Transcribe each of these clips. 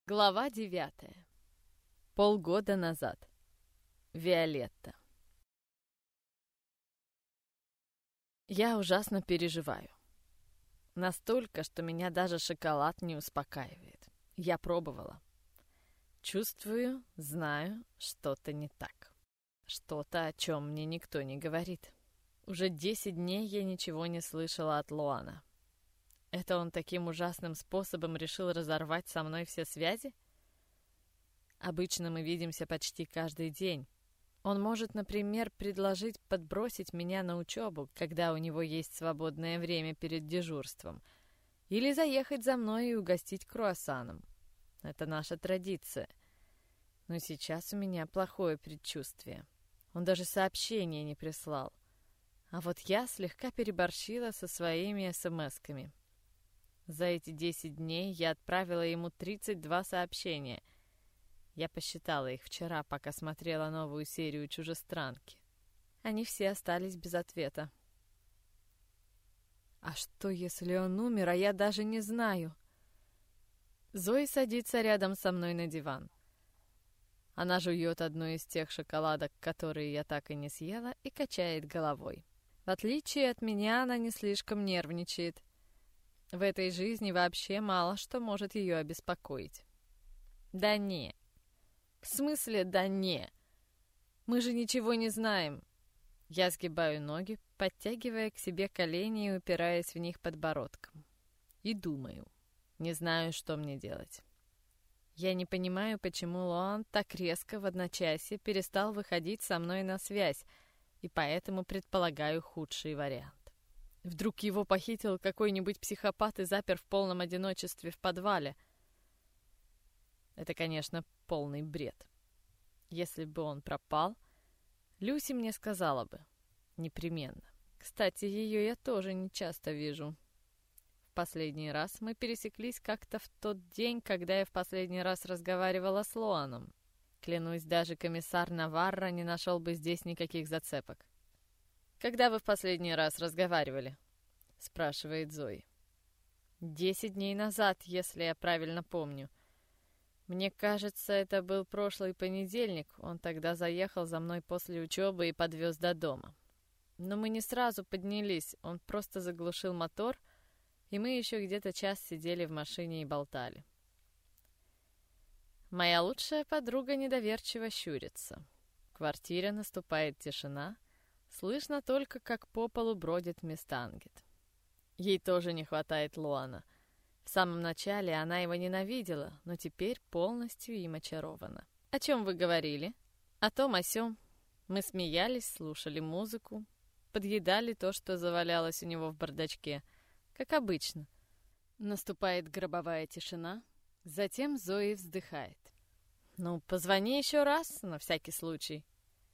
Глава 9. Полгода назад. Виолетта. Я ужасно переживаю. Настолько, что меня даже шоколад не успокаивает. Я пробовала. Чувствую, знаю, что-то не так. Что-то, о чем мне никто не говорит. Уже 10 дней я ничего не слышала от Луана. Это он таким ужасным способом решил разорвать со мной все связи? Обычно мы видимся почти каждый день. Он может, например, предложить подбросить меня на учебу, когда у него есть свободное время перед дежурством, или заехать за мной и угостить круассаном. Это наша традиция. Но сейчас у меня плохое предчувствие. Он даже сообщения не прислал. А вот я слегка переборщила со своими смс-ками. За эти 10 дней я отправила ему 32 сообщения. Я посчитала их вчера, пока смотрела новую серию «Чужестранки». Они все остались без ответа. А что, если он умер, а я даже не знаю? Зои садится рядом со мной на диван. Она жует одну из тех шоколадок, которые я так и не съела, и качает головой. В отличие от меня, она не слишком нервничает. В этой жизни вообще мало что может ее обеспокоить. Да не. В смысле да не? Мы же ничего не знаем. Я сгибаю ноги, подтягивая к себе колени и упираясь в них подбородком. И думаю. Не знаю, что мне делать. Я не понимаю, почему Луан так резко в одночасье перестал выходить со мной на связь, и поэтому предполагаю худший вариант. Вдруг его похитил какой-нибудь психопат и запер в полном одиночестве в подвале. Это, конечно, полный бред. Если бы он пропал, Люси мне сказала бы. Непременно. Кстати, ее я тоже не часто вижу. В последний раз мы пересеклись как-то в тот день, когда я в последний раз разговаривала с Луаном. Клянусь, даже комиссар Наварро не нашел бы здесь никаких зацепок. «Когда вы в последний раз разговаривали?» — спрашивает Зои. 10 дней назад, если я правильно помню. Мне кажется, это был прошлый понедельник. Он тогда заехал за мной после учебы и подвез до дома. Но мы не сразу поднялись, он просто заглушил мотор, и мы еще где-то час сидели в машине и болтали. Моя лучшая подруга недоверчиво щурится. В квартире наступает тишина. Слышно только, как по полу бродит мисс Тангет. Ей тоже не хватает Луана. В самом начале она его ненавидела, но теперь полностью им очарована. «О чем вы говорили?» «О том, о сём». Мы смеялись, слушали музыку, подъедали то, что завалялось у него в бардачке. Как обычно. Наступает гробовая тишина. Затем Зои вздыхает. «Ну, позвони еще раз, на всякий случай».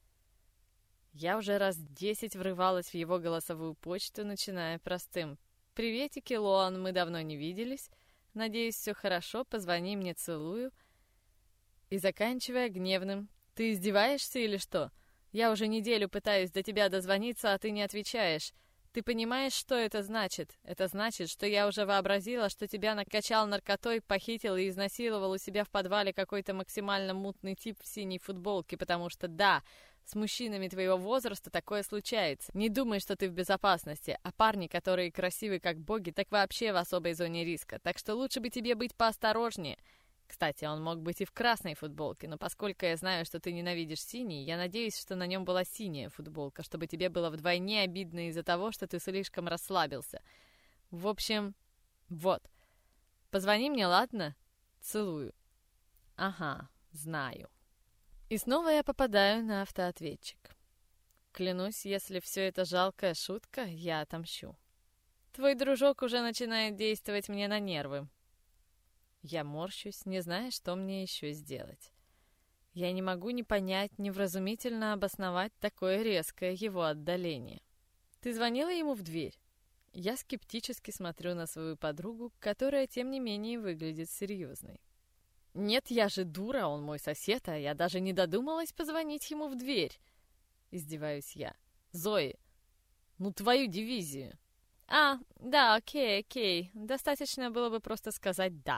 Я уже раз 10 врывалась в его голосовую почту, начиная простым: «Приветики, Луан, мы давно не виделись. Надеюсь, все хорошо, позвони мне, целую». И заканчивая гневным: «Ты издеваешься или что? Я уже неделю пытаюсь до тебя дозвониться, а ты не отвечаешь. Ты понимаешь, что это значит? Это значит, что я уже вообразила, что тебя накачал наркотой, похитил и изнасиловал у себя в подвале какой-то максимально мутный тип в синей футболке, потому что да, с мужчинами твоего возраста такое случается. Не думай, что ты в безопасности, а парни, которые красивы как боги, так вообще в особой зоне риска, так что лучше бы тебе быть поосторожнее. Кстати, он мог быть и в красной футболке, но поскольку я знаю, что ты ненавидишь синий, я надеюсь, что на нем была синяя футболка, чтобы тебе было вдвойне обидно из-за того, что ты слишком расслабился. В общем, вот. Позвони мне, ладно? Целую». «Ага, знаю». И снова я попадаю на автоответчик. Клянусь, если все это жалкая шутка, я отомщу. Твой дружок уже начинает действовать мне на нервы. Я морщусь, не зная, что мне еще сделать. Я не могу ни понять, ни вразумительно обосновать такое резкое его отдаление. Ты звонила ему в дверь? Я скептически смотрю на свою подругу, которая, тем не менее, выглядит серьезной. Нет, я же дура, он мой сосед, а я даже не додумалась позвонить ему в дверь. Издеваюсь я. Зои, ну твою дивизию. Да, окей. Достаточно было бы просто сказать «да».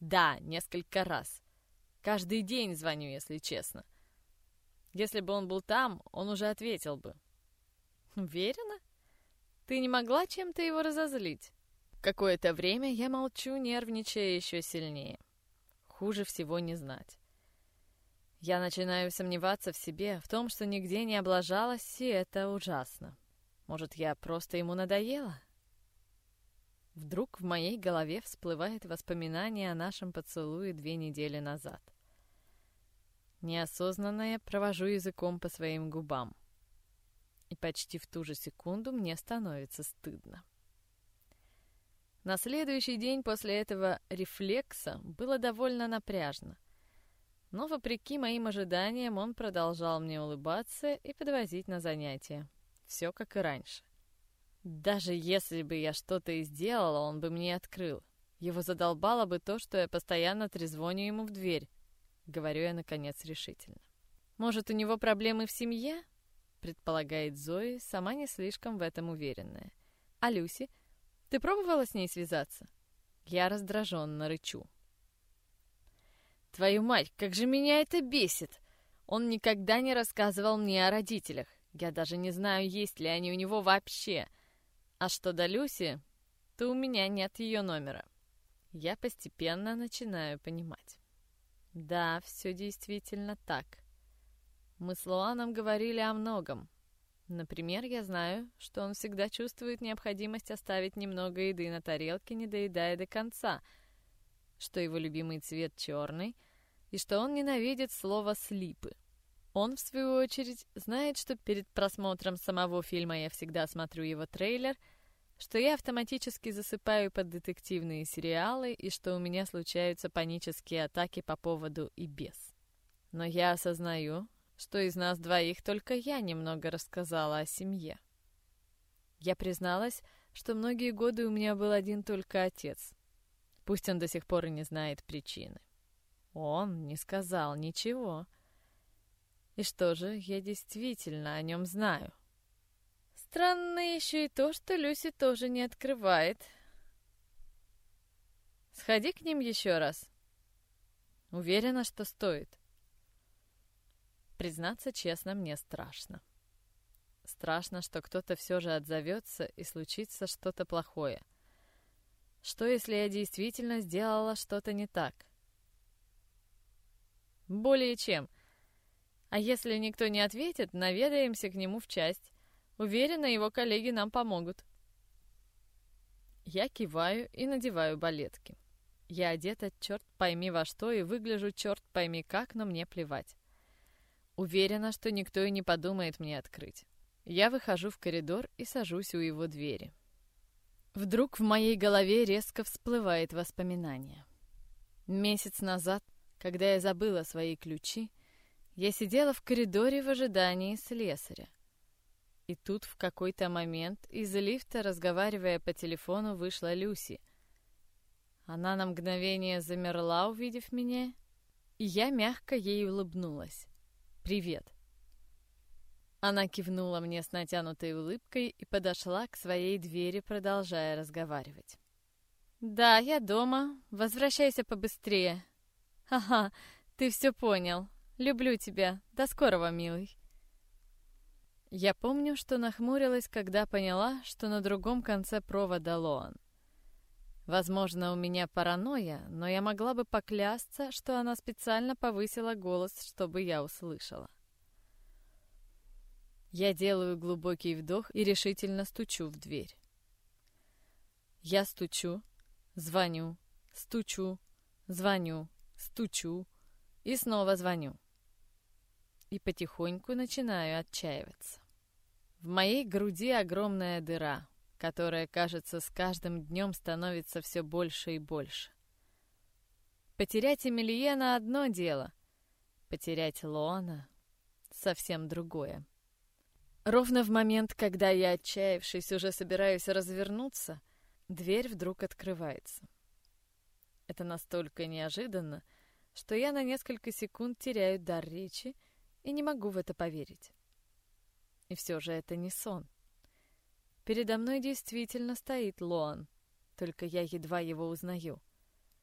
Да, несколько раз. Каждый день звоню, если честно. Если бы он был там, он уже ответил бы. Уверена? Ты не могла чем-то его разозлить? Какое-то время я молчу, нервничая еще сильнее. Хуже всего не знать. Я начинаю сомневаться в себе, в том, что нигде не облажалась, и это ужасно. Может, я просто ему надоела? Вдруг в моей голове всплывает воспоминание о нашем поцелуе 2 недели назад. Неосознанно я провожу языком по своим губам. И почти в ту же секунду мне становится стыдно. На следующий день после этого рефлекса было довольно напряжно. Но, вопреки моим ожиданиям, он продолжал мне улыбаться и подвозить на занятия. Все как и раньше. Даже если бы я что-то и сделала, он бы мне открыл. Его задолбало бы то, что я постоянно трезвоню ему в дверь. Говорю я, наконец, решительно. Может, у него проблемы в семье? Предполагает Зои, сама не слишком в этом уверенная. А Люси? Ты пробовала с ней связаться? Я раздраженно рычу. Твою мать, как же меня это бесит! Он никогда не рассказывал мне о родителях. Я даже не знаю, есть ли они у него вообще. А что до Люси, то у меня нет ее номера. Я постепенно начинаю понимать. Да, все действительно так. Мы с Луаном говорили о многом. Например, я знаю, что он всегда чувствует необходимость оставить немного еды на тарелке, не доедая до конца, что его любимый цвет черный, и что он ненавидит слово «слипы». Он, в свою очередь, знает, что перед просмотром самого фильма я всегда смотрю его трейлер, что я автоматически засыпаю под детективные сериалы и что у меня случаются панические атаки по поводу и без. Но я осознаю, что из нас двоих только я немного рассказала о семье. Я призналась, что многие годы у меня был один только отец. Пусть он до сих пор и не знает причины. Он не сказал ничего. И что же, я действительно о нем знаю. Странно еще и то, что Люси тоже не открывает. Сходи к ним еще раз. Уверена, что стоит. Признаться честно, мне страшно. Страшно, что кто-то все же отзовется и случится что-то плохое. Что, если я действительно сделала что-то не так? Более чем. А если никто не ответит, наведаемся к нему в часть. Уверена, его коллеги нам помогут. Я киваю и надеваю балетки. Я одета черт пойми во что и выгляжу черт пойми как, но мне плевать. Уверена, что никто и не подумает мне открыть. Я выхожу в коридор и сажусь у его двери. Вдруг в моей голове резко всплывает воспоминание. Месяц назад, когда я забыла свои ключи, я сидела в коридоре в ожидании слесаря. И тут в какой-то момент из лифта, разговаривая по телефону, вышла Люси. Она на мгновение замерла, увидев меня, и я мягко ей улыбнулась. «Привет». Она кивнула мне с натянутой улыбкой и подошла к своей двери, продолжая разговаривать. «Да, я дома. Возвращайся побыстрее». «Ага, ты все понял. Люблю тебя. До скорого, милый». Я помню, что нахмурилась, когда поняла, что на другом конце провода Лоан. Возможно, у меня паранойя, но я могла бы поклясться, что она специально повысила голос, чтобы я услышала. Я делаю глубокий вдох и решительно стучу в дверь. Я стучу, звоню, стучу, звоню, стучу и снова звоню. И потихоньку начинаю отчаиваться. В моей груди огромная дыра, которая, кажется, с каждым днем становится все больше и больше. Потерять Эмильена — одно дело, потерять Лоана — совсем другое. Ровно в момент, когда я, отчаявшись, уже собираюсь развернуться, дверь вдруг открывается. Это настолько неожиданно, что я на несколько секунд теряю дар речи и не могу в это поверить. И все же это не сон. Передо мной действительно стоит Лоан, только я едва его узнаю.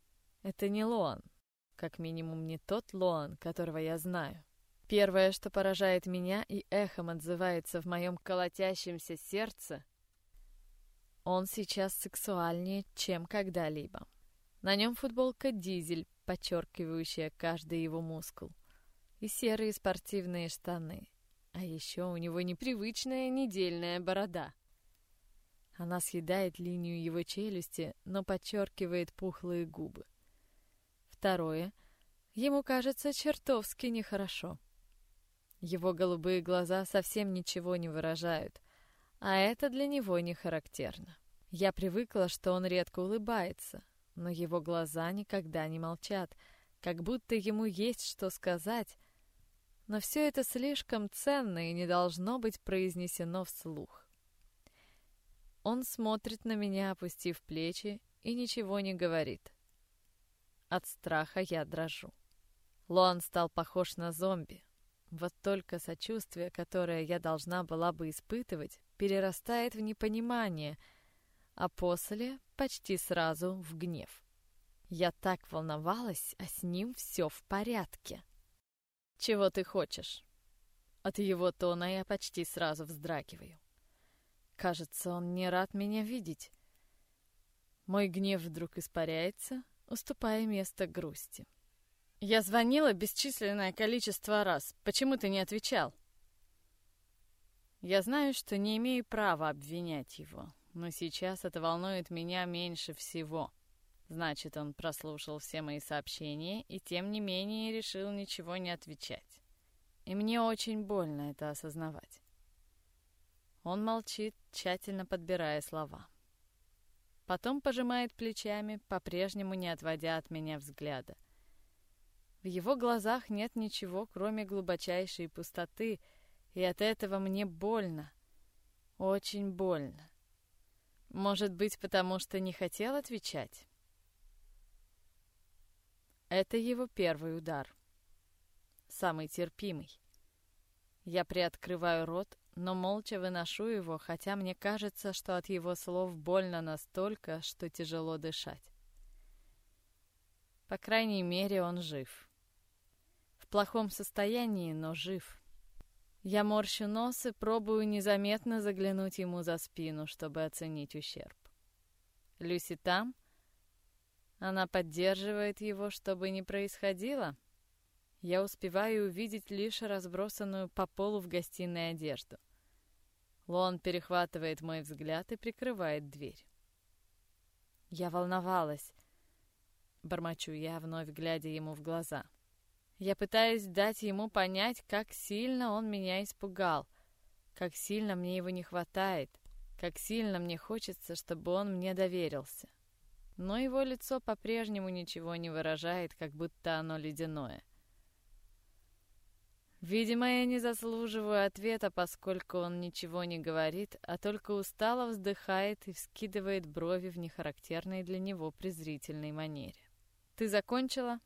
Это не Лоан. Как минимум не тот Лоан, которого я знаю. Первое, что поражает меня и эхом отзывается в моем колотящемся сердце, он сейчас сексуальнее, чем когда-либо. На нем футболка «Дизель», подчеркивающая каждый его мускул, и серые спортивные штаны. А еще у него непривычная недельная борода. Она съедает линию его челюсти, но подчеркивает пухлые губы. Второе. Ему кажется чертовски нехорошо. Его голубые глаза совсем ничего не выражают, а это для него не характерно. Я привыкла, что он редко улыбается, но его глаза никогда не молчат, как будто ему есть что сказать, но все это слишком ценно и не должно быть произнесено вслух. Он смотрит на меня, опустив плечи, и ничего не говорит. От страха я дрожу. Лоан стал похож на зомби. Вот только сочувствие, которое я должна была бы испытывать, перерастает в непонимание, а после почти сразу в гнев. Я так волновалась, а с ним все в порядке. «Чего ты хочешь?» От его тона я почти сразу вздрагиваю. Кажется, он не рад меня видеть. Мой гнев вдруг испаряется, уступая место грусти. «Я звонила бесчисленное количество раз. Почему ты не отвечал?» Я знаю, что не имею права обвинять его, но сейчас это волнует меня меньше всего. Значит, он прослушал все мои сообщения и, тем не менее, решил ничего не отвечать. И мне очень больно это осознавать. Он молчит, тщательно подбирая слова. Потом пожимает плечами, по-прежнему не отводя от меня взгляда. В его глазах нет ничего, кроме глубочайшей пустоты, и от этого мне больно. Очень больно. Может быть, потому что не хотел отвечать? Это его первый удар. Самый терпимый. Я приоткрываю рот, но молча выношу его, хотя мне кажется, что от его слов больно настолько, что тяжело дышать. По крайней мере, он жив. В плохом состоянии, но жив. Я морщу нос и пробую незаметно заглянуть ему за спину, чтобы оценить ущерб. Люси там? Она поддерживает его, чтобы не происходило? Я успеваю увидеть лишь разбросанную по полу в гостиной одежду. Лоан перехватывает мой взгляд и прикрывает дверь. Я волновалась. Бормочу я, вновь глядя ему в глаза. Я пытаюсь дать ему понять, как сильно он меня испугал, как сильно мне его не хватает, как сильно мне хочется, чтобы он мне доверился. Но его лицо по-прежнему ничего не выражает, как будто оно ледяное. Видимо, я не заслуживаю ответа, поскольку он ничего не говорит, а только устало вздыхает и вскидывает брови в нехарактерной для него презрительной манере. «Ты закончила?»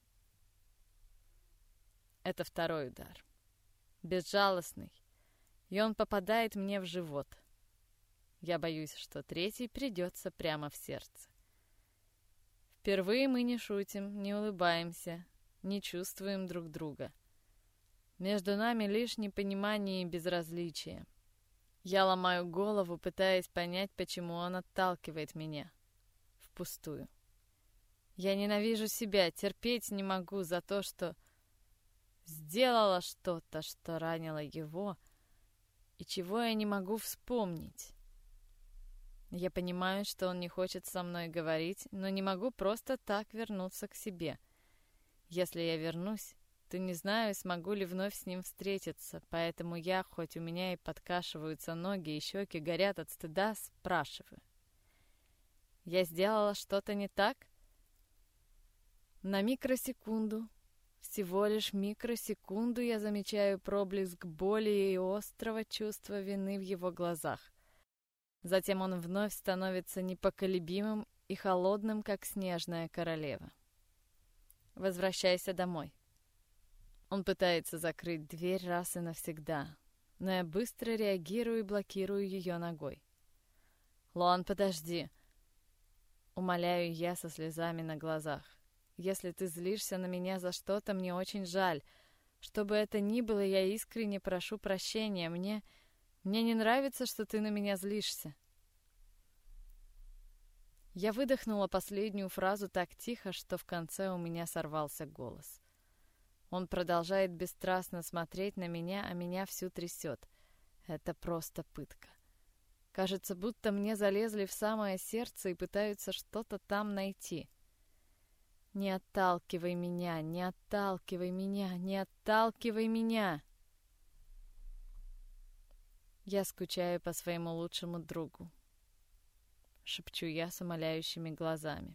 Это второй удар. Безжалостный. И он попадает мне в живот. Я боюсь, что третий придется прямо в сердце. Впервые мы не шутим, не улыбаемся, не чувствуем друг друга. Между нами лишь непонимание и безразличие. Я ломаю голову, пытаясь понять, почему он отталкивает меня. Впустую. Я ненавижу себя, терпеть не могу за то, что сделала что-то, что ранило его, и чего я не могу вспомнить. Я понимаю, что он не хочет со мной говорить, но не могу просто так вернуться к себе. Если я вернусь, то не знаю, смогу ли вновь с ним встретиться, поэтому я, хоть у меня и подкашиваются ноги и щеки горят от стыда, спрашиваю. Я сделала что-то не так? На микросекунду, всего лишь микросекунду, я замечаю проблеск боли и острого чувства вины в его глазах. Затем он вновь становится непоколебимым и холодным, как снежная королева. «Возвращайся домой». Он пытается закрыть дверь раз и навсегда, но я быстро реагирую и блокирую ее ногой. «Лоан, подожди!» Умоляю я со слезами на глазах. Если ты злишься на меня за что-то, мне очень жаль. Что бы это ни было, я искренне прошу прощения. Мне не нравится, что ты на меня злишься». Я выдохнула последнюю фразу так тихо, что в конце у меня сорвался голос. Он продолжает бесстрастно смотреть на меня, а меня всю трясет. Это просто пытка. Кажется, будто мне залезли в самое сердце и пытаются что-то там найти. «Не отталкивай меня, не отталкивай меня, не отталкивай меня!» «Я скучаю по своему лучшему другу», — шепчу я с умоляющими глазами.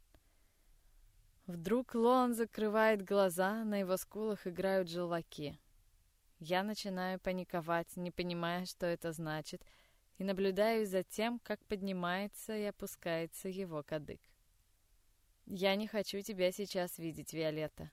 Вдруг Лоан закрывает глаза, на его скулах играют желваки. Я начинаю паниковать, не понимая, что это значит, и наблюдаю за тем, как поднимается и опускается его кадык. «Я не хочу тебя сейчас видеть, Виолетта».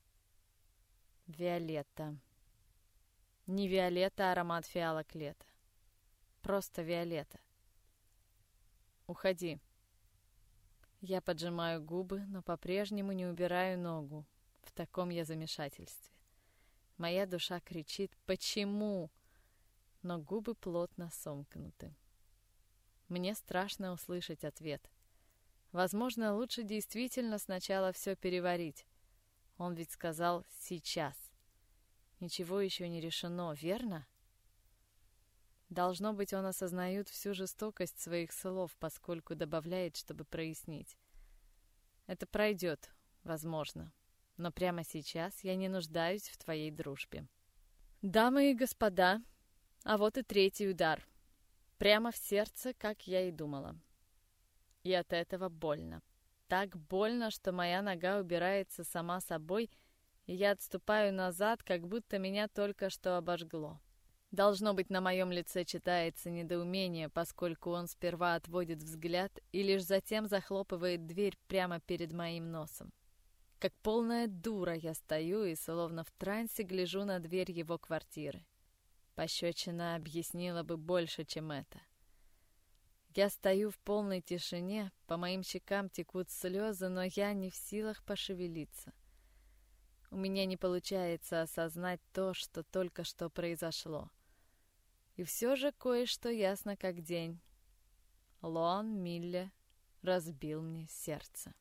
Виолетта. Не Виолетта, аромат фиалок лета. Просто Виолетта. «Уходи». Я поджимаю губы, но по-прежнему не убираю ногу. В таком я замешательстве. Моя душа кричит «Почему?», но губы плотно сомкнуты. Мне страшно услышать ответ. Возможно, лучше действительно сначала все переварить. Он ведь сказал «сейчас». Ничего еще не решено, верно? Должно быть, он осознает всю жестокость своих слов, поскольку добавляет, чтобы прояснить. Это пройдет, возможно, но прямо сейчас я не нуждаюсь в твоей дружбе. Дамы и господа, а вот и третий удар. Прямо в сердце, как я и думала. И от этого больно. Так больно, что моя нога убирается сама собой, и я отступаю назад, как будто меня только что обожгло. Должно быть, на моем лице читается недоумение, поскольку он сперва отводит взгляд и лишь затем захлопывает дверь прямо перед моим носом. Как полная дура я стою и словно в трансе гляжу на дверь его квартиры. Пощечина объяснила бы больше, чем это. Я стою в полной тишине, по моим щекам текут слезы, но я не в силах пошевелиться. У меня не получается осознать то, что только что произошло. И все же кое-что ясно как день. Лоан Милле разбил мне сердце.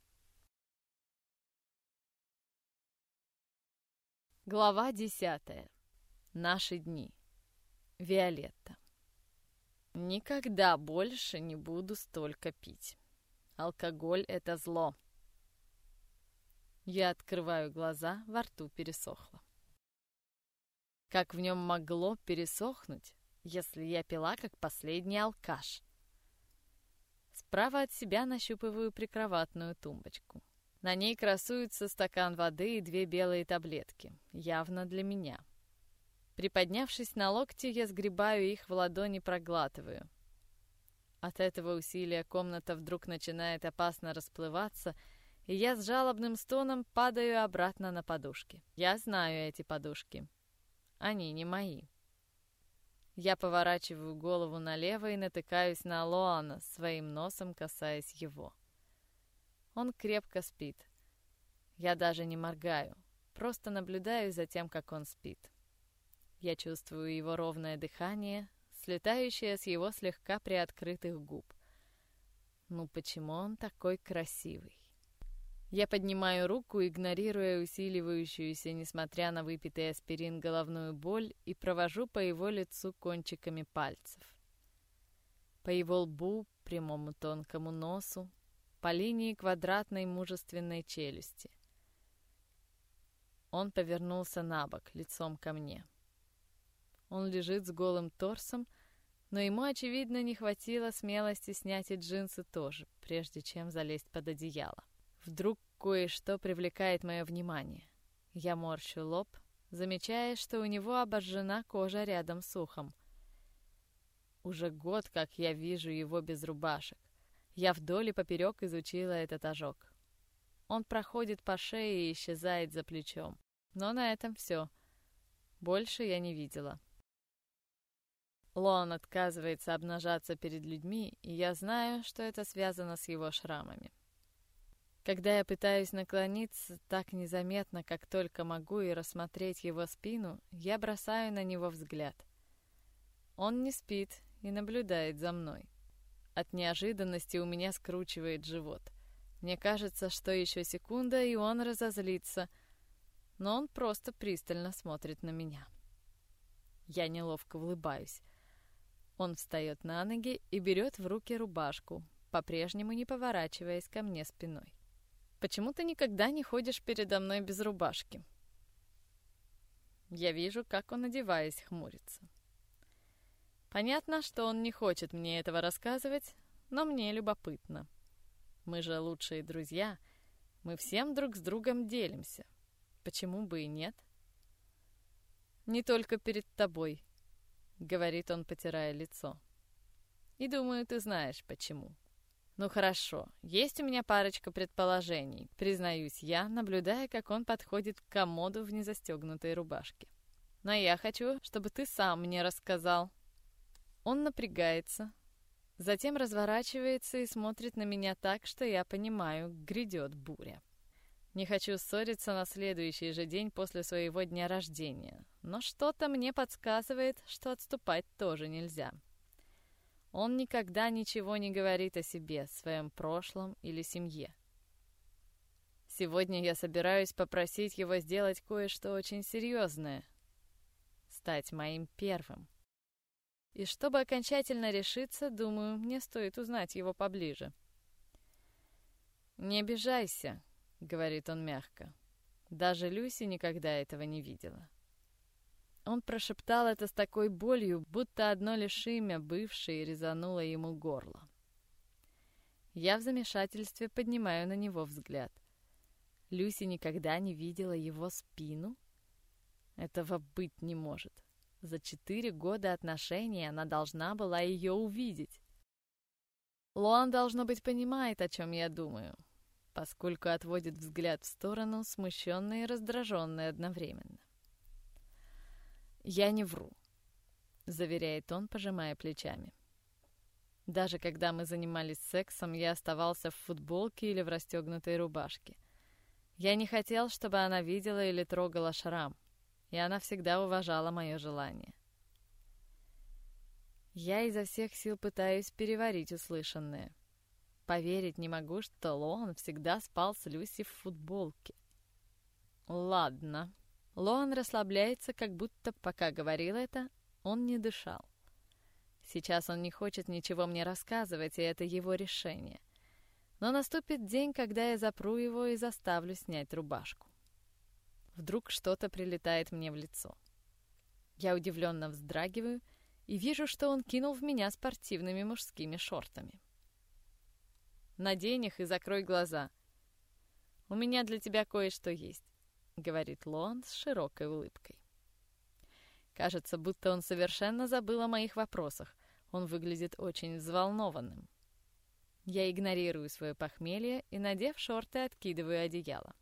Глава 10. Наши дни. Виолетта. Никогда больше не буду столько пить. Алкоголь — это зло. Я открываю глаза, во рту пересохло. Как в нем могло пересохнуть, если я пила, как последний алкаш? Справа от себя нащупываю прикроватную тумбочку. На ней красуется стакан воды и 2 белые таблетки, явно для меня. Приподнявшись на локте, я сгребаю их в ладони, проглатываю. От этого усилия комната вдруг начинает опасно расплываться, и я с жалобным стоном падаю обратно на подушки. Я знаю эти подушки. Они не мои. Я поворачиваю голову налево и натыкаюсь на Лоана, своим носом касаясь его. Он крепко спит. Я даже не моргаю, просто наблюдаю за тем, как он спит. Я чувствую его ровное дыхание, слетающее с его слегка приоткрытых губ. Ну почему он такой красивый? Я поднимаю руку, игнорируя усиливающуюся, несмотря на выпитый аспирин, головную боль, и провожу по его лицу кончиками пальцев. По его лбу, прямому тонкому носу, по линии квадратной мужественной челюсти. Он повернулся на бок, лицом ко мне. Он лежит с голым торсом, но ему, очевидно, не хватило смелости снять и джинсы тоже, прежде чем залезть под одеяло. Вдруг кое-что привлекает мое внимание. Я морщу лоб, замечая, что у него обожжена кожа рядом с ухом. Уже год, как я вижу его без рубашек. Я вдоль и поперек изучила этот ожог. Он проходит по шее и исчезает за плечом. Но на этом все. Больше я не видела. Лоан отказывается обнажаться перед людьми, и я знаю, что это связано с его шрамами. Когда я пытаюсь наклониться так незаметно, как только могу, и рассмотреть его спину, я бросаю на него взгляд. Он не спит и наблюдает за мной. От неожиданности у меня скручивает живот. Мне кажется, что еще секунда, и он разозлится, но он просто пристально смотрит на меня. Я неловко улыбаюсь. Он встает на ноги и берет в руки рубашку, по-прежнему не поворачиваясь ко мне спиной. «Почему ты никогда не ходишь передо мной без рубашки?» Я вижу, как он, одеваясь, хмурится. Понятно, что он не хочет мне этого рассказывать, но мне любопытно. Мы же лучшие друзья, мы всем друг с другом делимся. Почему бы и нет? «Не только перед тобой», — говорит он, потирая лицо. «И думаю, ты знаешь, почему». «Ну хорошо, есть у меня парочка предположений», — признаюсь я, наблюдая, как он подходит к комоду в незастегнутой рубашке. «Но я хочу, чтобы ты сам мне рассказал». Он напрягается, затем разворачивается и смотрит на меня так, что я понимаю, грядет буря. Не хочу ссориться на следующий же день после своего дня рождения, но что-то мне подсказывает, что отступать тоже нельзя. Он никогда ничего не говорит о себе, своем прошлом или семье. Сегодня я собираюсь попросить его сделать кое-что очень серьезное. Стать моим первым. И чтобы окончательно решиться, думаю, мне стоит узнать его поближе. «Не обижайся», — говорит он мягко. Даже Люси никогда этого не видела. Он прошептал это с такой болью, будто одно лишь имя бывшей резануло ему горло. Я в замешательстве поднимаю на него взгляд. Люси никогда не видела его спину? Этого быть не может. За 4 года отношений она должна была ее увидеть. Лоан, должно быть, понимает, о чем я думаю, поскольку отводит взгляд в сторону, смущенный и раздраженный одновременно. «Я не вру», — заверяет он, пожимая плечами. Даже когда мы занимались сексом, я оставался в футболке или в расстегнутой рубашке. Я не хотел, чтобы она видела или трогала шрам, и она всегда уважала мое желание. Я изо всех сил пытаюсь переварить услышанное. Поверить не могу, что Лоан всегда спал с Люси в футболке. Ладно. Лоан расслабляется, как будто, пока говорил это, он не дышал. Сейчас он не хочет ничего мне рассказывать, и это его решение. Но наступит день, когда я запру его и заставлю снять рубашку. Вдруг что-то прилетает мне в лицо. Я удивленно вздрагиваю и вижу, что он кинул в меня спортивными мужскими шортами. «Надень их и закрой глаза. У меня для тебя кое-что есть», — говорит Лоан с широкой улыбкой. Кажется, будто он совершенно забыл о моих вопросах. Он выглядит очень взволнованным. Я игнорирую свое похмелье и, надев шорты, откидываю одеяло.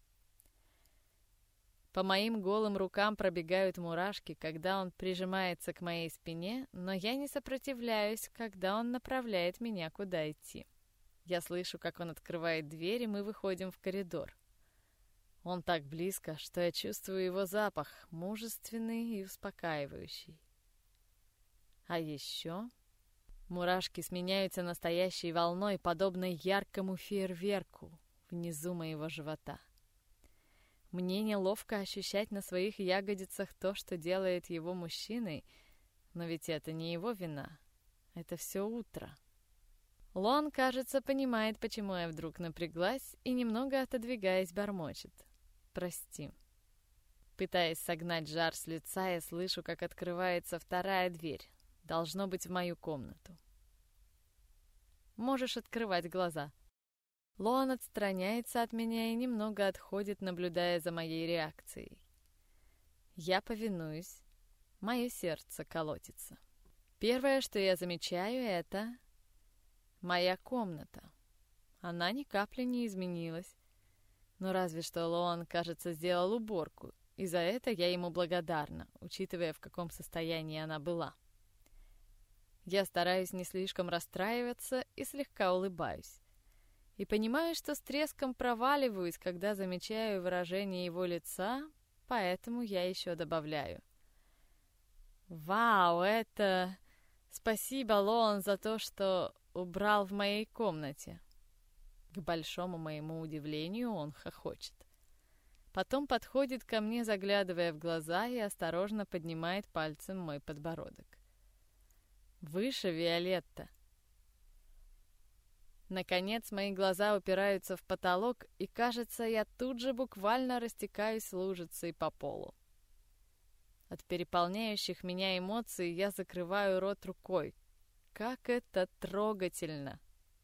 По моим голым рукам пробегают мурашки, когда он прижимается к моей спине, но я не сопротивляюсь, когда он направляет меня куда идти. Я слышу, как он открывает дверь, и мы выходим в коридор. Он так близко, что я чувствую его запах, мужественный и успокаивающий. А еще мурашки сменяются настоящей волной, подобной яркому фейерверку внизу моего живота. Мне неловко ощущать на своих ягодицах то, что делает его мужчиной, но ведь это не его вина. Это все утро. Лоан, кажется, понимает, почему я вдруг напряглась и, немного отодвигаясь, бормочет. «Прости». Пытаясь согнать жар с лица, я слышу, как открывается вторая дверь. Должно быть, в мою комнату. «Можешь открывать глаза». Лоан отстраняется от меня и немного отходит, наблюдая за моей реакцией. Я повинуюсь. Мое сердце колотится. Первое, что я замечаю, это моя комната. Она ни капли не изменилась. Но разве что Лоан, кажется, сделал уборку, и за это я ему благодарна, учитывая, в каком состоянии она была. Я стараюсь не слишком расстраиваться и слегка улыбаюсь. и понимаю, что с треском проваливаюсь, когда замечаю выражение его лица, поэтому я еще добавляю. «Вау, это... Спасибо, Лоан, за то, что убрал в моей комнате». К большому моему удивлению он хохочет. Потом подходит ко мне, заглядывая в глаза, и осторожно поднимает пальцем мой подбородок. «Выше, Виолетта!» Наконец, мои глаза упираются в потолок, и, кажется, я тут же буквально растекаюсь лужицей по полу. От переполняющих меня эмоций я закрываю рот рукой. Как это трогательно!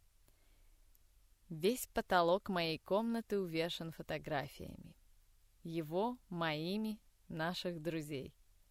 Весь потолок моей комнаты увешан фотографиями. Его, моими, наших друзей.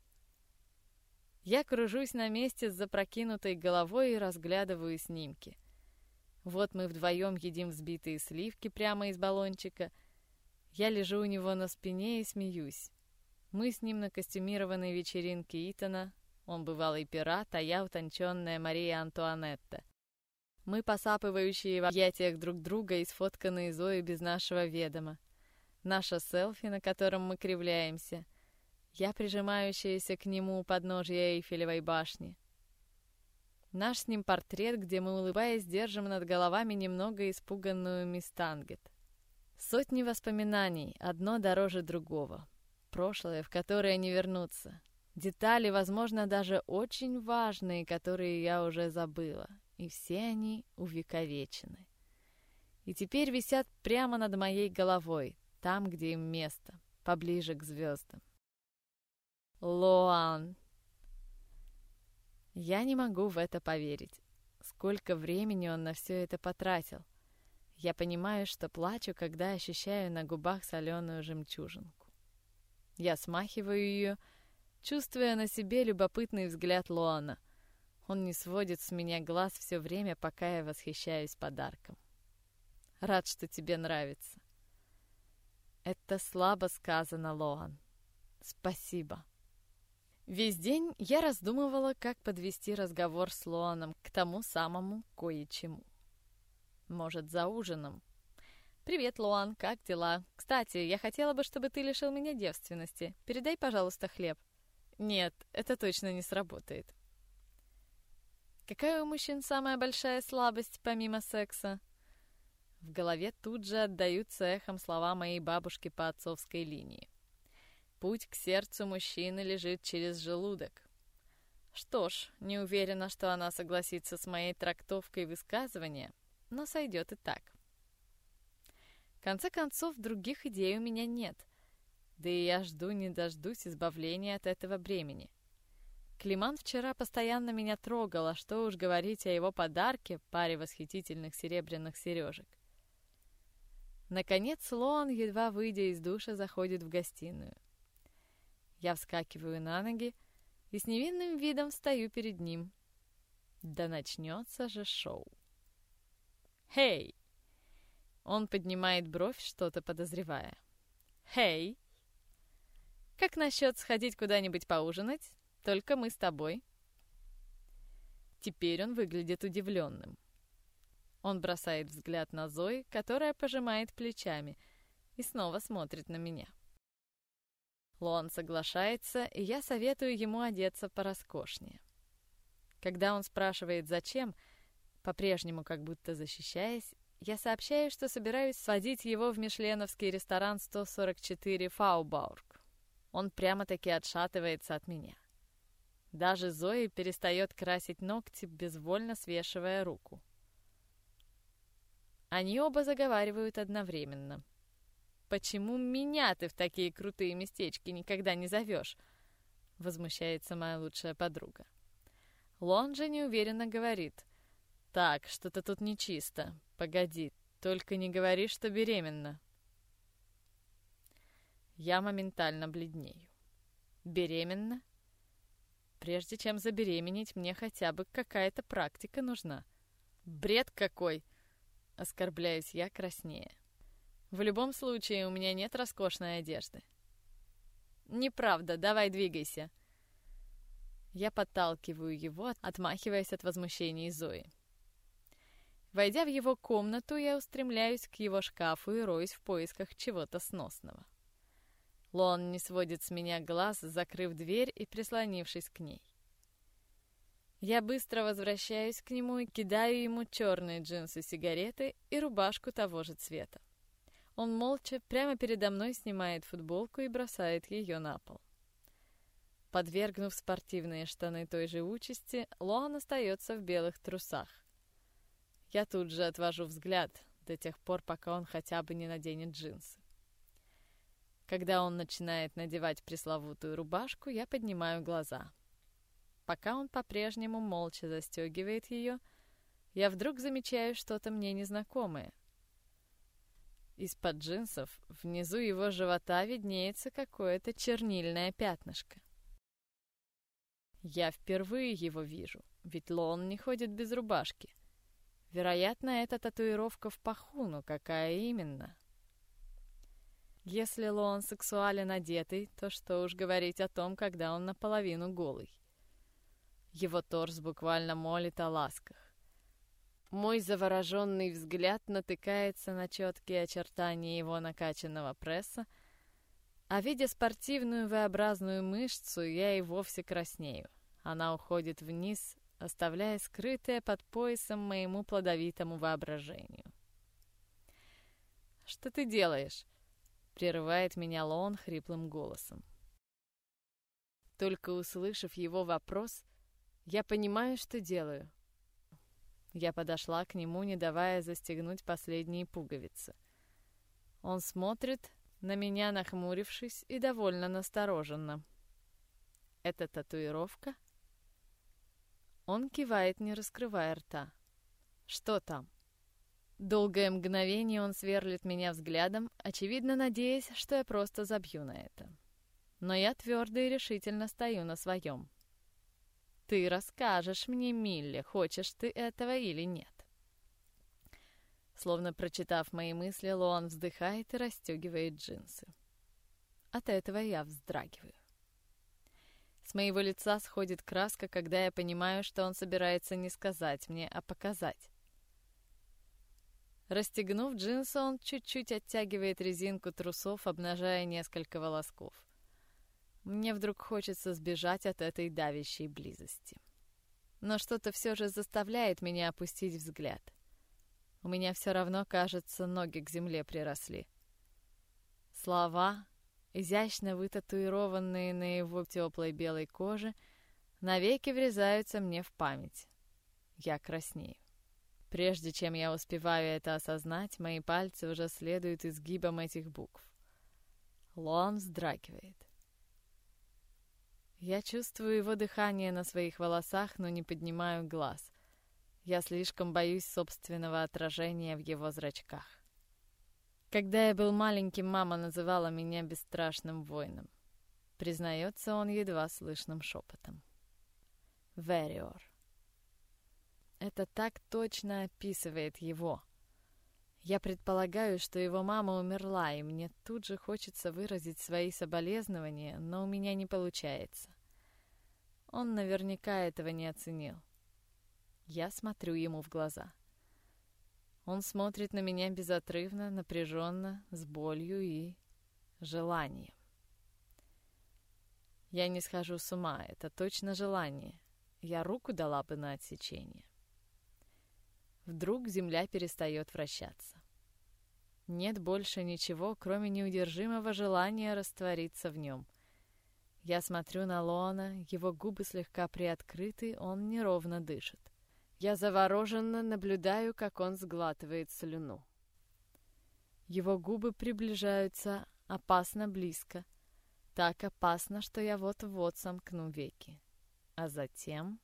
Я кружусь на месте с запрокинутой головой и разглядываю снимки. Вот мы вдвоем едим взбитые сливки прямо из баллончика. Я лежу у него на спине и смеюсь. Мы с ним на костюмированной вечеринке Итана. Он бывалый пират, а я утонченная Мария Антуанетта. Мы посапывающие в объятиях друг друга и сфотканные Зоей без нашего ведома. Наше селфи, на котором мы кривляемся. Я прижимающаяся к нему у подножья Эйфелевой башни. Наш с ним портрет, где мы, улыбаясь, держим над головами немного испуганную мисс Тангет. Сотни воспоминаний, одно дороже другого. Прошлое, в которое не вернуться. Детали, возможно, даже очень важные, которые я уже забыла. И все они увековечены. И теперь висят прямо над моей головой, там, где им место, поближе к звездам. Лоан. Я не могу в это поверить. Сколько времени он на все это потратил. Я понимаю, что плачу, когда ощущаю на губах соленую жемчужинку. Я смахиваю ее, чувствуя на себе любопытный взгляд Лоана. Он не сводит с меня глаз все время, пока я восхищаюсь подарком. Рад, что тебе нравится. Это слабо сказано, Лоан. Спасибо. Весь день я раздумывала, как подвести разговор с Лоаном к тому самому кое-чему. Может, за ужином. «Привет, Лоан, как дела? Кстати, я хотела бы, чтобы ты лишил меня девственности. Передай, пожалуйста, хлеб». «Нет, это точно не сработает». «Какая у мужчин самая большая слабость, помимо секса?» В голове тут же отдаются эхом слова моей бабушки по отцовской линии. Путь к сердцу мужчины лежит через желудок. Что ж, не уверена, что она согласится с моей трактовкой высказывания, но сойдет и так. В конце концов, других идей у меня нет, да и я жду не дождусь избавления от этого бремени. Климан вчера постоянно меня трогал, а что уж говорить о его подарке, паре восхитительных серебряных сережек. Наконец, Лоан, едва выйдя из душа, заходит в гостиную. Я вскакиваю на ноги и с невинным видом встаю перед ним. Да начнется же шоу. «Хей!» Он поднимает бровь, что-то подозревая. «Хей! Как насчет сходить куда-нибудь поужинать? Только мы с тобой». Теперь он выглядит удивленным. Он бросает взгляд на Зои, которая пожимает плечами, и снова смотрит на меня. Лоан соглашается, и я советую ему одеться пороскошнее. Когда он спрашивает «зачем?», по-прежнему как будто защищаясь, я сообщаю, что собираюсь сводить его в мишленовский ресторан 144 Фаубаург. Он прямо-таки отшатывается от меня. Даже Зои перестает красить ногти, безвольно свешивая руку. Они оба заговаривают одновременно. «Почему меня ты в такие крутые местечки никогда не зовешь?» — возмущается моя лучшая подруга. Лоан же неуверенно говорит. «Так, что-то тут нечисто. Погоди, только не говори, что беременна». Я моментально бледнею. Беременна? Прежде чем забеременеть, мне хотя бы какая-то практика нужна. Бред какой! Оскорбляюсь я краснее. В любом случае, у меня нет роскошной одежды. Неправда, давай двигайся. Я подталкиваю его, отмахиваясь от возмущений Зои. Войдя в его комнату, я устремляюсь к его шкафу и роюсь в поисках чего-то сносного. Лоан не сводит с меня глаз, закрыв дверь и прислонившись к ней. Я быстро возвращаюсь к нему и кидаю ему черные джинсы-сигареты и рубашку того же цвета. Он молча прямо передо мной снимает футболку и бросает ее на пол. Подвергнув спортивные штаны той же участи, Лоан остается в белых трусах. Я тут же отвожу взгляд до тех пор, пока он хотя бы не наденет джинсы. Когда он начинает надевать пресловутую рубашку, я поднимаю глаза. Пока он по-прежнему молча застегивает ее, я вдруг замечаю что-то мне незнакомое. Из-под джинсов внизу его живота виднеется какое-то чернильное пятнышко. Я впервые его вижу, ведь Лоан не ходит без рубашки. Вероятно, это татуировка в паху, но какая именно? Если Лоан сексуален одетый, то что уж говорить о том, когда он наполовину голый. Его торс буквально молит о ласках. Мой завороженный взгляд натыкается на четкие очертания его накачанного пресса, а видя спортивную V-образную мышцу, я и вовсе краснею. Она уходит вниз, оставляя скрытое под поясом моему плодовитому воображению. «Что ты делаешь?» — прерывает меня Лоан хриплым голосом. Только услышав его вопрос, я понимаю, что делаю. Я подошла к нему, не давая застегнуть последние пуговицы. Он смотрит на меня, нахмурившись и довольно настороженно. «Это татуировка?» Он кивает, не раскрывая рта. «Что там?» Долгое мгновение он сверлит меня взглядом, очевидно надеясь, что я просто забью на это. Но я твердо и решительно стою на своем. «Ты расскажешь мне, Милли, хочешь ты этого или нет?» Словно прочитав мои мысли, Лоан вздыхает и расстегивает джинсы. От этого я вздрагиваю. С моего лица сходит краска, когда я понимаю, что он собирается не сказать мне, а показать. Расстегнув джинсы, он чуть-чуть оттягивает резинку трусов, обнажая несколько волосков. Мне вдруг хочется сбежать от этой давящей близости. Но что-то все же заставляет меня опустить взгляд. У меня все равно, кажется, ноги к земле приросли. Слова, изящно вытатуированные на его теплой белой коже, навеки врезаются мне в память. Я краснею. Прежде чем я успеваю это осознать, мои пальцы уже следуют изгибам этих букв. Лоан вздрагивает. Я чувствую его дыхание на своих волосах, но не поднимаю глаз. Я слишком боюсь собственного отражения в его зрачках. Когда я был маленьким, мама называла меня бесстрашным воином. Признается он едва слышным шепотом. Вериор. Это так точно описывает его. Я предполагаю, что его мама умерла, и мне тут же хочется выразить свои соболезнования, но у меня не получается. Он наверняка этого не оценил. Я смотрю ему в глаза. Он смотрит на меня безотрывно, напряженно, с болью и желанием. Я не схожу с ума, это точно желание. Я руку дала бы на отсечение. Вдруг земля перестает вращаться. Нет больше ничего, кроме неудержимого желания раствориться в нем. Я смотрю на Лоана, его губы слегка приоткрыты, он неровно дышит. Я завороженно наблюдаю, как он сглатывает слюну. Его губы приближаются опасно близко, так опасно, что я вот-вот сомкну веки. А затем...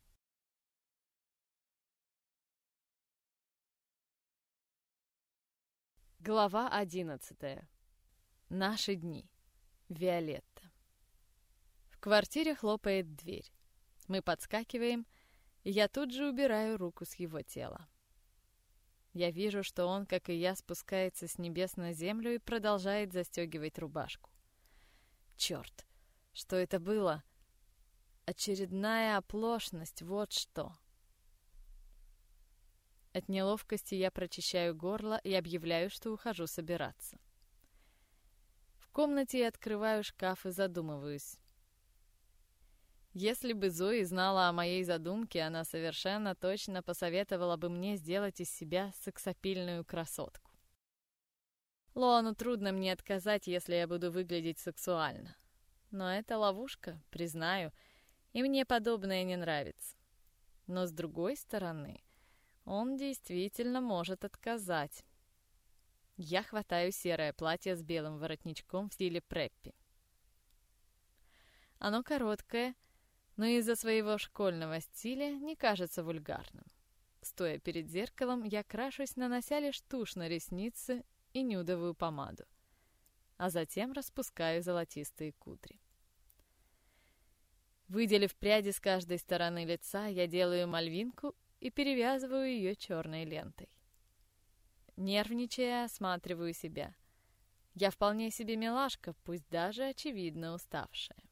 Глава 11. Наши дни. Виолетта. В квартире хлопает дверь. Мы подскакиваем, и я тут же убираю руку с его тела. Я вижу, что он, как и я, спускается с небес на землю и продолжает застегивать рубашку. Черт, что это было? Очередная оплошность, вот что. От неловкости я прочищаю горло и объявляю, что ухожу собираться. В комнате я открываю шкаф и задумываюсь. Если бы Зои знала о моей задумке, она совершенно точно посоветовала бы мне сделать из себя сексапильную красотку. Лоану трудно мне отказать, если я буду выглядеть сексуально. Но это ловушка, признаю, и мне подобное не нравится. Но с другой стороны, он действительно может отказать. Я хватаю серое платье с белым воротничком в стиле преппи. Оно короткое, но из-за своего школьного стиля не кажется вульгарным. Стоя перед зеркалом, я крашусь, нанося лишь тушь на ресницы и нюдовую помаду, а затем распускаю золотистые кудри. Выделив пряди с каждой стороны лица, я делаю мальвинку и перевязываю ее черной лентой. Нервничая, осматриваю себя. Я вполне себе милашка, пусть даже очевидно уставшая.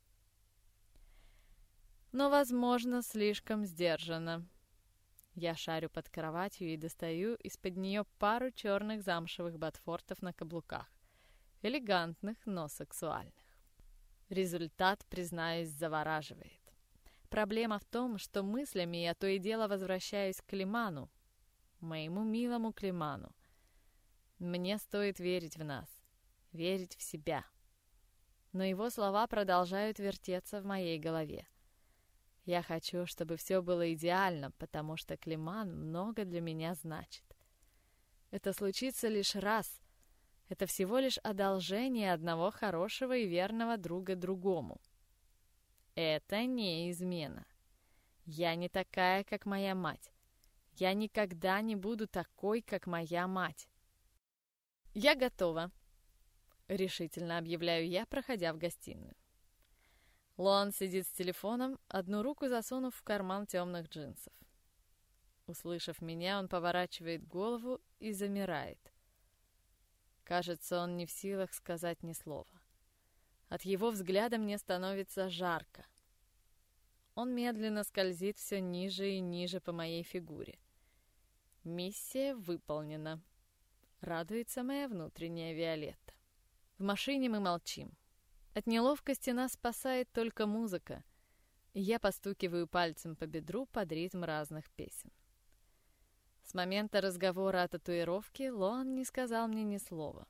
Но, возможно, слишком сдержанно. Я шарю под кроватью и достаю из-под нее пару черных замшевых ботфортов на каблуках. Элегантных, но сексуальных. Результат, признаюсь, завораживает. Проблема в том, что мыслями я то и дело возвращаюсь к Климану, моему милому Климану. Мне стоит верить в нас, верить в себя. Но его слова продолжают вертеться в моей голове. Я хочу, чтобы все было идеально, потому что Климан много для меня значит. Это случится лишь раз. Это всего лишь одолжение одного хорошего и верного друга другому. Это не измена. Я не такая, как моя мать. Я никогда не буду такой, как моя мать. Я готова, решительно объявляю я, проходя в гостиную. Лоан сидит с телефоном, одну руку засунув в карман темных джинсов. Услышав меня, он поворачивает голову и замирает. Кажется, он не в силах сказать ни слова. От его взгляда мне становится жарко. Он медленно скользит все ниже и ниже по моей фигуре. Миссия выполнена. Радуется моя внутренняя Виолетта. В машине мы молчим. От неловкости нас спасает только музыка, и я постукиваю пальцем по бедру под ритм разных песен. С момента разговора о татуировке Лоан не сказал мне ни слова.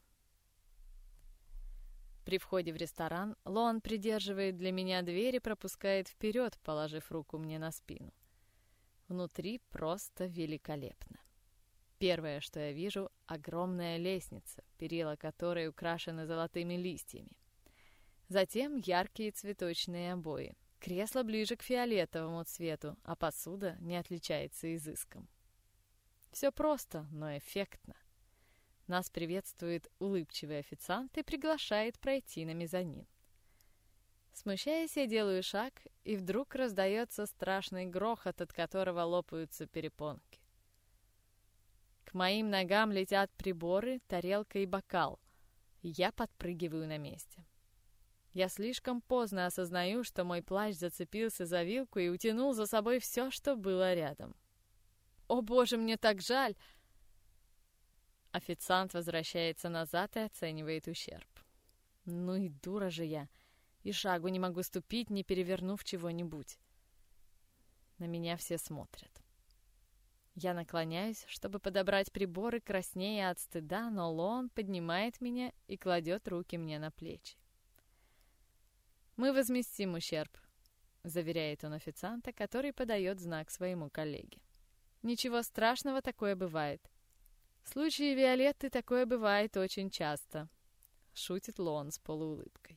При входе в ресторан Лоан придерживает для меня дверь и пропускает вперед, положив руку мне на спину. Внутри просто великолепно. Первое, что я вижу, — огромная лестница, перила которой украшены золотыми листьями. Затем яркие цветочные обои. Кресло ближе к фиолетовому цвету, а посуда не отличается изыском. Все просто, но эффектно. Нас приветствует улыбчивый официант и приглашает пройти на мезонин. Смущаясь, я делаю шаг, и вдруг раздается страшный грохот, от которого лопаются перепонки. К моим ногам летят приборы, тарелка и бокал, и я подпрыгиваю на месте. Я слишком поздно осознаю, что мой плащ зацепился за вилку и утянул за собой все, что было рядом. «О боже, мне так жаль!» Официант возвращается назад и оценивает ущерб. Ну и дура же я, и шагу не могу ступить, не перевернув чего-нибудь. На меня все смотрят. Я наклоняюсь, чтобы подобрать приборы, краснея от стыда, но Лоан поднимает меня и кладет руки мне на плечи. «Мы возместим ущерб», — заверяет он официанта, который подает знак своему коллеге. «Ничего страшного, такое бывает. В случае Виолетты такое бывает очень часто», — шутит Лоан с полуулыбкой.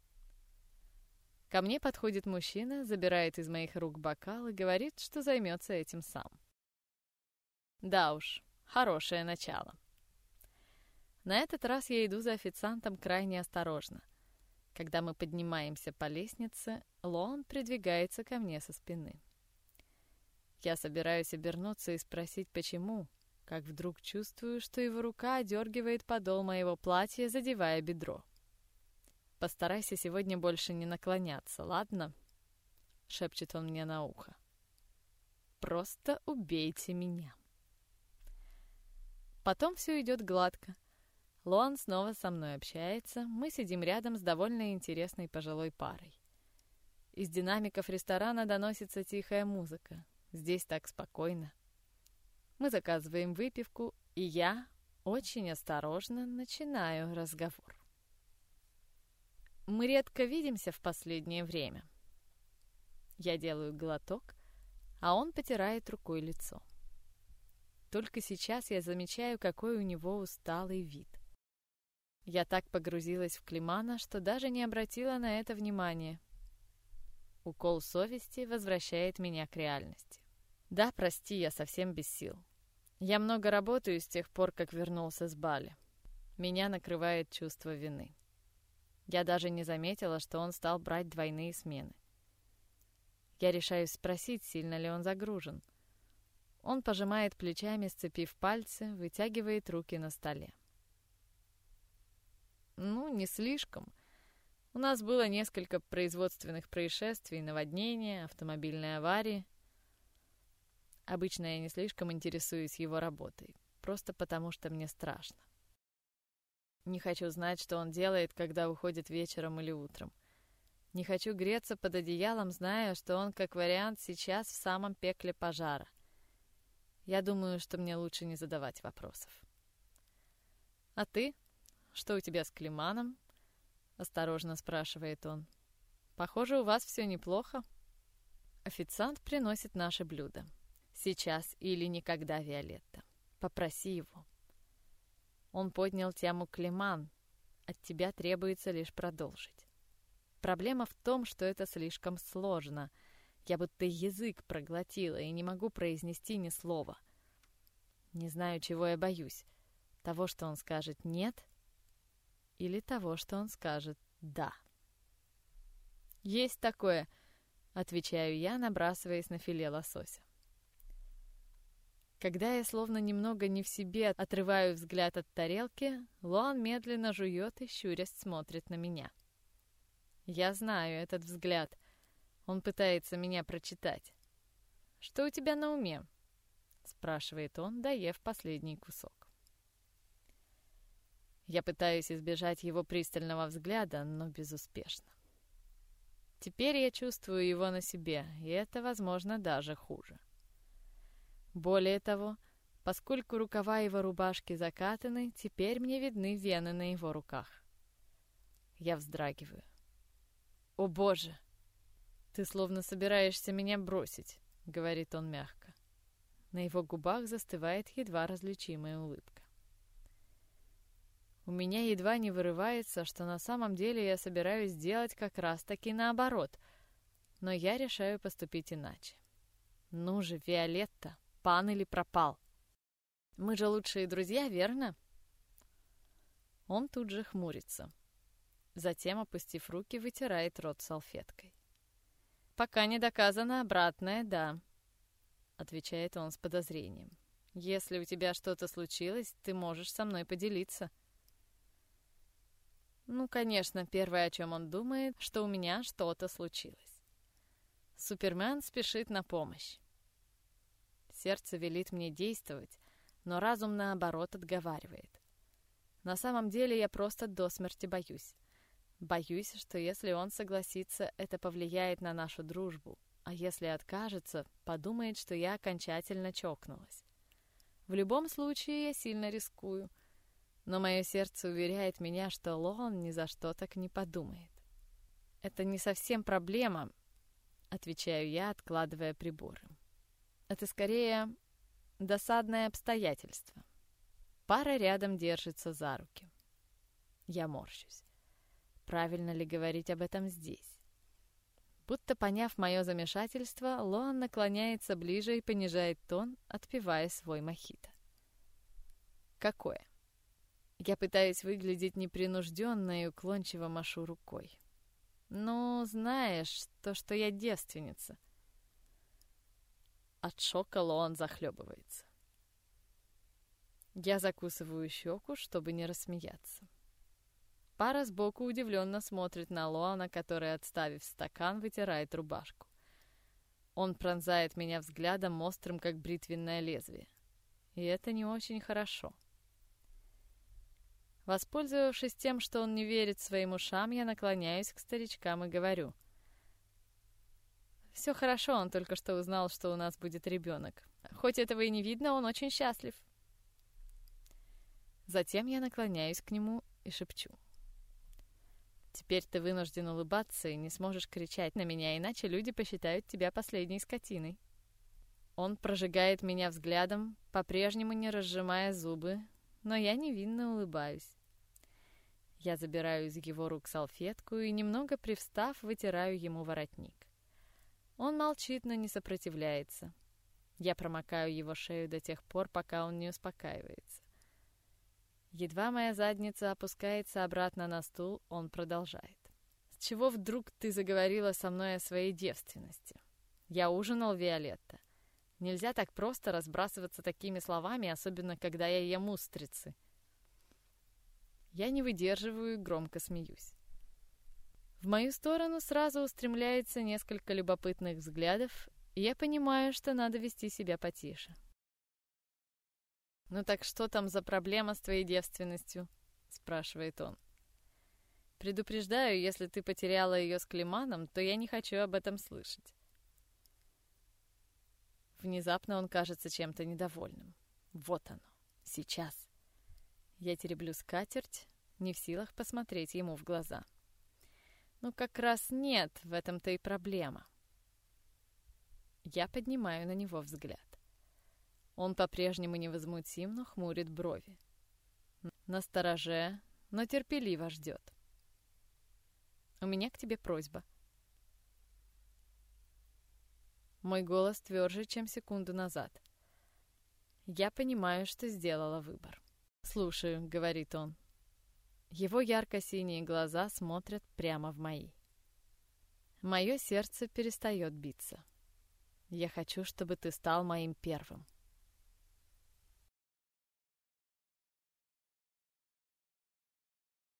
Ко мне подходит мужчина, забирает из моих рук бокал и говорит, что займется этим сам. Да уж, хорошее начало. На этот раз я иду за официантом крайне осторожно. Когда мы поднимаемся по лестнице, Лоан придвигается ко мне со спины. Я собираюсь обернуться и спросить, почему, как вдруг чувствую, что его рука одергивает подол моего платья, задевая бедро. «Постарайся сегодня больше не наклоняться, ладно?» — шепчет он мне на ухо. «Просто убейте меня». Потом все идет гладко. Лоан снова со мной общается, мы сидим рядом с довольно интересной пожилой парой. Из динамиков ресторана доносится тихая музыка. Здесь так спокойно. Мы заказываем выпивку, и я очень осторожно начинаю разговор. Мы редко видимся в последнее время. Я делаю глоток, а он потирает рукой лицо. Только сейчас я замечаю, какой у него усталый вид. Я так погрузилась в Климана, что даже не обратила на это внимания. Укол совести возвращает меня к реальности. Да, прости, я совсем без сил. Я много работаю с тех пор, как вернулся с Бали. Меня накрывает чувство вины. Я даже не заметила, что он стал брать двойные смены. Я решаюсь спросить, сильно ли он загружен. Он пожимает плечами, сцепив пальцы, вытягивает руки на столе. Ну, не слишком. У нас было несколько производственных происшествий, наводнения, автомобильной аварии. Обычно я не слишком интересуюсь его работой, просто потому что мне страшно. Не хочу знать, что он делает, когда уходит вечером или утром. Не хочу греться под одеялом, зная, что он, как вариант, сейчас в самом пекле пожара. Я думаю, что мне лучше не задавать вопросов. «А ты? Что у тебя с Климаном?» — осторожно спрашивает он. «Похоже, у вас все неплохо». Официант приносит наше блюдо. «Сейчас или никогда, Виолетта. Попроси его». Он поднял тему Климан. От тебя требуется лишь продолжить. Проблема в том, что это слишком сложно. Я будто язык проглотила и не могу произнести ни слова. Не знаю, чего я боюсь. Того, что он скажет «нет», или того, что он скажет «да». «Есть такое», — отвечаю я, набрасываясь на филе лосося. Когда я словно немного не в себе отрываю взгляд от тарелки, Лоан медленно жует и, щурясь, смотрит на меня. Я знаю этот взгляд. Он пытается меня прочитать. «Что у тебя на уме?» — спрашивает он, доев последний кусок. Я пытаюсь избежать его пристального взгляда, но безуспешно. Теперь я чувствую его на себе, и это, возможно, даже хуже. Более того, поскольку рукава его рубашки закатаны, теперь мне видны вены на его руках. Я вздрагиваю. «О, Боже! Ты словно собираешься меня бросить», — говорит он мягко. На его губах застывает едва различимая улыбка. У меня едва не вырывается, что на самом деле я собираюсь сделать как раз-таки наоборот, но я решаю поступить иначе. «Ну же, Виолетта, пан или пропал? Мы же лучшие друзья, верно?» Он тут же хмурится. Затем, опустив руки, вытирает рот салфеткой. «Пока не доказано обратное, да», — отвечает он с подозрением. «Если у тебя что-то случилось, ты можешь со мной поделиться». Ну, конечно, первое, о чем он думает, что у меня что-то случилось. Супермен спешит на помощь. Сердце велит мне действовать, но разум, наоборот, отговаривает. На самом деле я просто до смерти боюсь. Боюсь, что если он согласится, это повлияет на нашу дружбу, а если откажется, подумает, что я окончательно чокнулась. В любом случае я сильно рискую, но мое сердце уверяет меня, что Лоан ни за что так не подумает. «Это не совсем проблема», — отвечаю я, откладывая приборы. «Это скорее досадное обстоятельство». Пара рядом держится за руки. Я морщусь. Правильно ли говорить об этом здесь? Будто поняв мое замешательство, Лоан наклоняется ближе и понижает тон, отпивая свой мохито. «Какое?» Я пытаюсь выглядеть непринужденно и уклончиво машу рукой. «Ну, знаешь, то, что я девственница». От шока Лоан захлебывается. Я закусываю щеку, чтобы не рассмеяться. Пара сбоку удивленно смотрит на Лоана, который, отставив стакан, вытирает рубашку. Он пронзает меня взглядом острым, как бритвенное лезвие. И это не очень хорошо. Воспользовавшись тем, что он не верит своим ушам, я наклоняюсь к старичкам и говорю: «Все хорошо, он только что узнал, что у нас будет ребенок. Хоть этого и не видно, он очень счастлив». Затем я наклоняюсь к нему и шепчу: «Теперь ты вынужден улыбаться и не сможешь кричать на меня, иначе люди посчитают тебя последней скотиной». Он прожигает меня взглядом, по-прежнему не разжимая зубы, но я невинно улыбаюсь. Я забираю из его рук салфетку и, немного привстав, вытираю ему воротник. Он молчит, но не сопротивляется. Я промокаю его шею до тех пор, пока он не успокаивается. Едва моя задница опускается обратно на стул, он продолжает: «С чего вдруг ты заговорила со мной о своей девственности? Я ужинал, Виолетта. Нельзя так просто разбрасываться такими словами, особенно когда я ем устрицы». Я не выдерживаю и громко смеюсь. В мою сторону сразу устремляется несколько любопытных взглядов, и я понимаю, что надо вести себя потише. «Ну так что там за проблема с твоей девственностью?» — спрашивает он. «Предупреждаю, если ты потеряла ее с Климаном, то я не хочу об этом слышать». Внезапно он кажется чем-то недовольным. Вот оно, сейчас. Я тереблю скатерть, не в силах посмотреть ему в глаза. Ну, как раз нет, в этом-то и проблема. Я поднимаю на него взгляд. Он по-прежнему невозмутим, но хмурит брови. Настороже, но терпеливо ждет. «У меня к тебе просьба». Мой голос тверже, чем секунду назад. Я понимаю, что сделала выбор. «Слушаю», — говорит он. Его ярко-синие глаза смотрят прямо в мои. Мое сердце перестает биться. «Я хочу, чтобы ты стал моим первым».